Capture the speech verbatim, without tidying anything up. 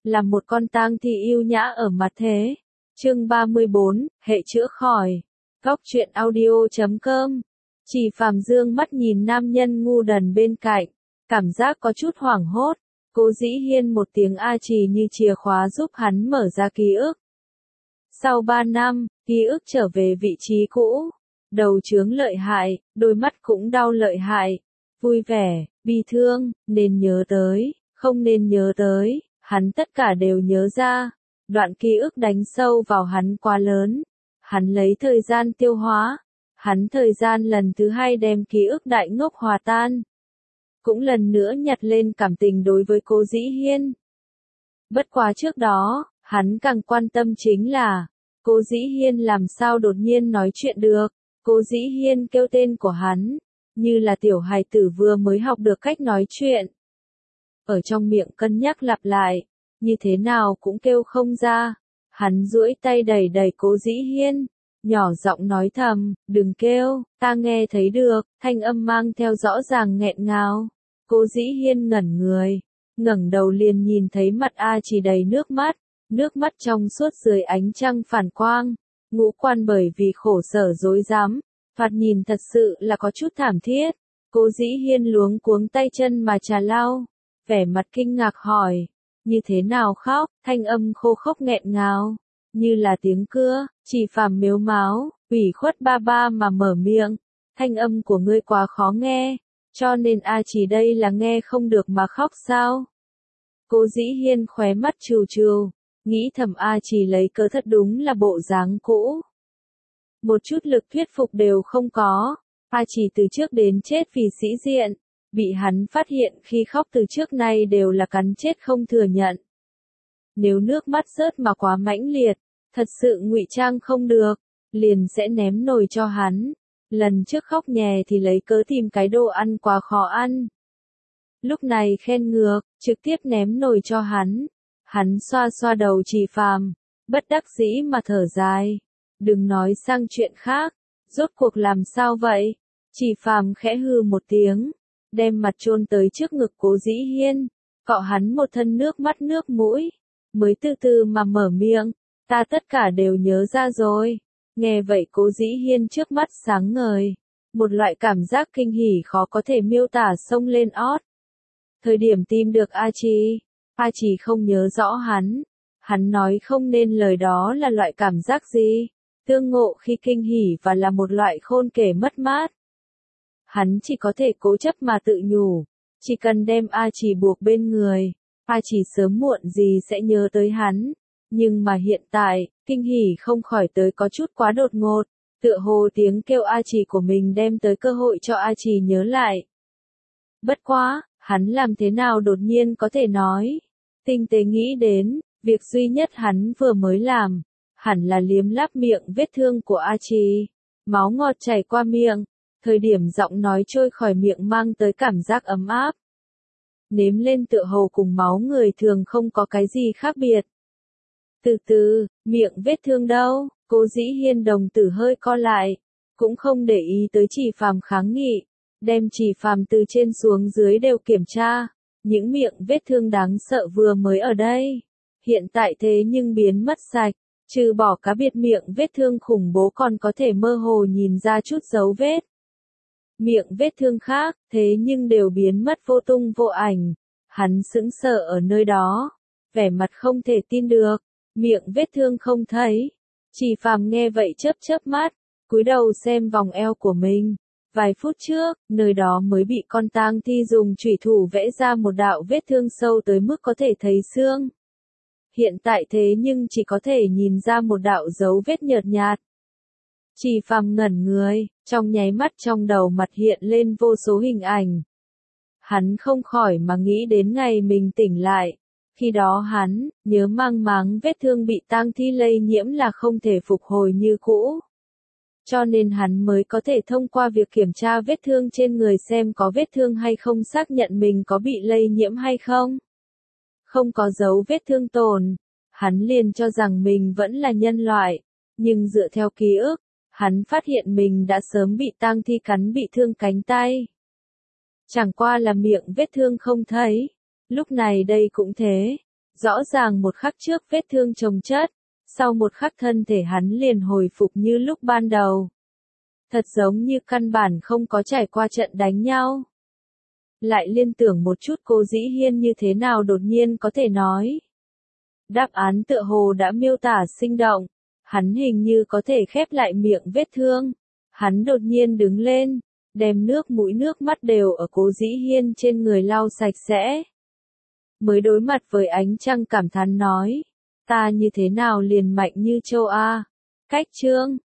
là một con tang thi yêu nhã ở mặt thế. Chương ba mươi bốn, hệ chữa khỏi. Góc truyện audio chấm com. Chỉ Phàm dương mắt nhìn nam nhân ngu đần bên cạnh, cảm giác có chút hoảng hốt. Cố Dĩ Hiên một tiếng a trì như chìa khóa giúp hắn mở ra ký ức. Sau ba năm, ký ức trở về vị trí cũ. Đầu chướng lợi hại, đôi mắt cũng đau lợi hại. Vui vẻ, bi thương, nên nhớ tới, không nên nhớ tới, hắn tất cả đều nhớ ra. Đoạn ký ức đánh sâu vào hắn quá lớn. Hắn lấy thời gian tiêu hóa. Hắn thời gian lần thứ hai đem ký ức đại ngốc hòa tan. Cũng lần nữa nhặt lên cảm tình đối với Cố Dĩ Hiên. Bất quá trước đó, hắn càng quan tâm chính là, Cố Dĩ Hiên làm sao đột nhiên nói chuyện được. Cố Dĩ Hiên kêu tên của hắn, như là tiểu hài tử vừa mới học được cách nói chuyện. Ở trong miệng cân nhắc lặp lại, như thế nào cũng kêu không ra. Hắn duỗi tay đẩy đẩy Cố Dĩ Hiên, nhỏ giọng nói thầm, đừng kêu, ta nghe thấy được, thanh âm mang theo rõ ràng nghẹn ngào. Cố Dĩ Hiên ngẩn người, ngẩng đầu liền nhìn thấy mặt A Chỉ đầy nước mắt, nước mắt trong suốt dưới ánh trăng phản quang, ngũ quan bởi vì khổ sở rối rắm, thoạt nhìn thật sự là có chút thảm thiết. Cố Dĩ Hiên luống cuống tay chân mà trà lau, vẻ mặt kinh ngạc hỏi, như thế nào khóc, thanh âm khô khốc nghẹn ngào, như là tiếng cưa. Chỉ Phàm mếu máo, ủy khuất ba ba mà mở miệng, thanh âm của ngươi quá khó nghe, cho nên A Chỉ đây là nghe không được mà khóc sao? Cố Dĩ Hiên khóe mắt trừ trừ, nghĩ thầm A Chỉ lấy cớ thật đúng là bộ dáng cũ. Một chút lực thuyết phục đều không có, A Chỉ từ trước đến chết vì sĩ diện, bị hắn phát hiện khi khóc từ trước nay đều là cắn chết không thừa nhận. Nếu nước mắt rớt mà quá mãnh liệt, thật sự ngụy trang không được, liền sẽ ném nồi cho hắn. Lần trước khóc nhè thì lấy cớ tìm cái đồ ăn quá khó ăn. Lúc này khen ngược, trực tiếp ném nồi cho hắn. Hắn xoa xoa đầu Chỉ Phàm, bất đắc dĩ mà thở dài. Đừng nói sang chuyện khác, rốt cuộc làm sao vậy? Chỉ Phàm khẽ hừ một tiếng, đem mặt chôn tới trước ngực Cố Dĩ Hiên, cọ hắn một thân nước mắt nước mũi, mới từ từ mà mở miệng, ta tất cả đều nhớ ra rồi. Nghe vậy Cố Dĩ Hiên trước mắt sáng ngời, một loại cảm giác kinh hỉ khó có thể miêu tả xông lên ót. Thời điểm tìm được A Chỉ, A Chỉ không nhớ rõ hắn, hắn nói không nên lời đó là loại cảm giác gì, tương ngộ khi kinh hỉ và là một loại khôn kể mất mát. Hắn chỉ có thể cố chấp mà tự nhủ, chỉ cần đem A Chỉ buộc bên người, A Chỉ sớm muộn gì sẽ nhớ tới hắn. Nhưng mà hiện tại, kinh hỉ không khỏi tới có chút quá đột ngột, tựa hồ tiếng kêu A Chỉ của mình đem tới cơ hội cho A Chỉ nhớ lại. Bất quá, hắn làm thế nào đột nhiên có thể nói. Tinh tế nghĩ đến, việc duy nhất hắn vừa mới làm, hẳn là liếm láp miệng vết thương của A Chỉ. Máu ngọt chảy qua miệng, thời điểm giọng nói trôi khỏi miệng mang tới cảm giác ấm áp. Nếm lên tựa hồ cùng máu người thường không có cái gì khác biệt. Từ từ, miệng vết thương đâu? Cố Dĩ Hiên đồng tử hơi co lại, cũng không để ý tới Chỉ Phàm kháng nghị, đem Chỉ Phàm từ trên xuống dưới đều kiểm tra, những miệng vết thương đáng sợ vừa mới ở đây, hiện tại thế nhưng biến mất sạch, trừ bỏ cá biệt miệng vết thương khủng bố còn có thể mơ hồ nhìn ra chút dấu vết. Miệng vết thương khác, thế nhưng đều biến mất vô tung vô ảnh, hắn sững sờ ở nơi đó, vẻ mặt không thể tin được. Miệng vết thương không thấy. Chỉ Phàm nghe vậy chớp chớp mắt, cúi đầu xem vòng eo của mình. Vài phút trước, nơi đó mới bị con tang thi dùng chủy thủ vẽ ra một đạo vết thương sâu tới mức có thể thấy xương. Hiện tại thế nhưng chỉ có thể nhìn ra một đạo dấu vết nhợt nhạt. Chỉ Phàm ngẩn người, trong nháy mắt trong đầu mặt hiện lên vô số hình ảnh. Hắn không khỏi mà nghĩ đến ngày mình tỉnh lại. Khi đó hắn, nhớ mang máng vết thương bị tang thi lây nhiễm là không thể phục hồi như cũ. Cho nên hắn mới có thể thông qua việc kiểm tra vết thương trên người xem có vết thương hay không xác nhận mình có bị lây nhiễm hay không. Không có dấu vết thương tồn, hắn liền cho rằng mình vẫn là nhân loại, nhưng dựa theo ký ức, hắn phát hiện mình đã sớm bị tang thi cắn bị thương cánh tay. Chẳng qua là miệng vết thương không thấy. Lúc này đây cũng thế, Rõ ràng một khắc trước vết thương chồng chất, sau một khắc thân thể hắn liền hồi phục như lúc ban đầu. Thật giống như căn bản không có trải qua trận đánh nhau. Lại liên tưởng một chút Cố Dĩ Hiên như thế nào đột nhiên có thể nói. Đáp án tựa hồ đã miêu tả sinh động, hắn hình như có thể khép lại miệng vết thương. Hắn đột nhiên đứng lên, đem nước mũi nước mắt đều ở Cố Dĩ Hiên trên người lau sạch sẽ. Mới đối mặt với ánh trăng cảm thán nói, ta như thế nào liền mạnh như châu A. Cách chương